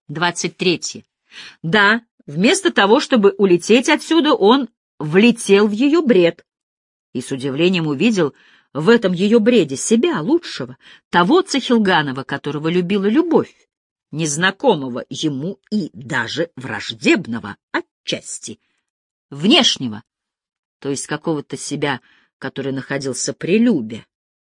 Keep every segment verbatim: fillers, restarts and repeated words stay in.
Двадцать третье. Да, вместо того, чтобы улететь отсюда, он влетел в ее бред и с удивлением увидел в этом ее бреде себя, лучшего, того Цахилганова, которого любила любовь, незнакомого ему и даже враждебного отчасти, внешнего, то есть какого-то себя, который находился при Любе.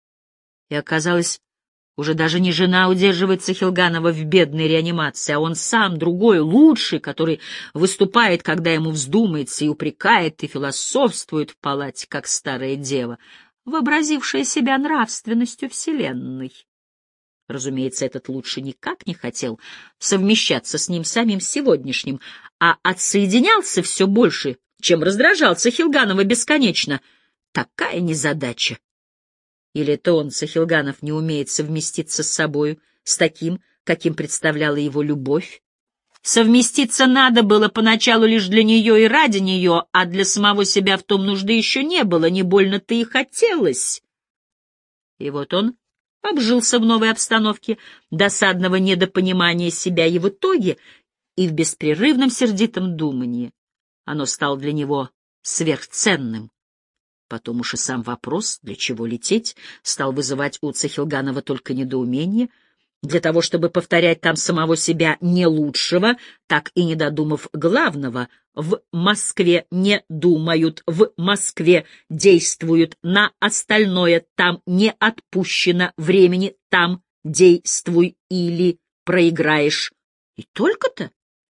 И оказалось, уже даже не жена удерживает Цахилганова в бедной реанимации, а он сам, другой, лучший, который выступает, когда ему вздумается, и упрекает, и философствует в палате, как старая дева, вообразившая себя нравственностью вселенной. Разумеется, этот лучший никак не хотел совмещаться с ним самим сегодняшним, а отсоединялся все больше, чем раздражал Цахилганова бесконечно. Такая незадача! Или это он, Цахилганов, не умеет совместиться с собою, с таким, каким представляла его любовь? Совместиться надо было поначалу лишь для нее и ради нее, а для самого себя в том нужды еще не было, не больно-то и хотелось. И вот он обжился в новой обстановке досадного недопонимания себя и в итоге, и в беспрерывном сердитом думании оно стало для него сверхценным. Потом уж и сам вопрос, для чего лететь, стал вызывать у Цахилганова только недоумение. Для того, чтобы повторять там самого себя не лучшего, так и не додумав главного, в Москве не думают, в Москве действуют, на остальное там не отпущено времени, там действуй или проиграешь. И только-то.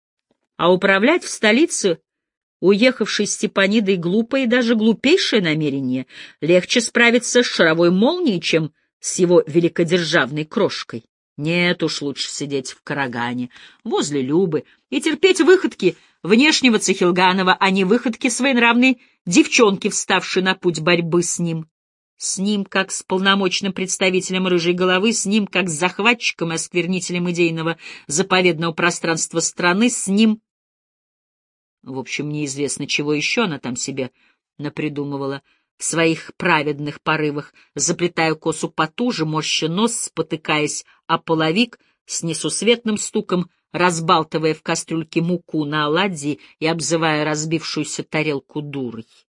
А управлять в столице уехавшей Степанидой глупое и даже глупейшее намерение, легче справиться с шаровой молнией, чем с его великодержавной крошкой. Нет уж, лучше сидеть в Карагане, возле Любы, и терпеть выходки внешнего Цахилганова, а не выходки своенравной девчонки, вставшей на путь борьбы с ним. С ним, как с полномочным представителем рыжей головы, с ним, как с захватчиком и осквернителем идейного заповедного пространства страны, с ним... В общем, неизвестно, чего еще она там себе напридумывала в своих праведных порывах, заплетая косу потуже, морща нос, спотыкаясь о половик, с несусветным стуком разбалтывая в кастрюльке муку на оладьи и обзывая разбившуюся тарелку дурой.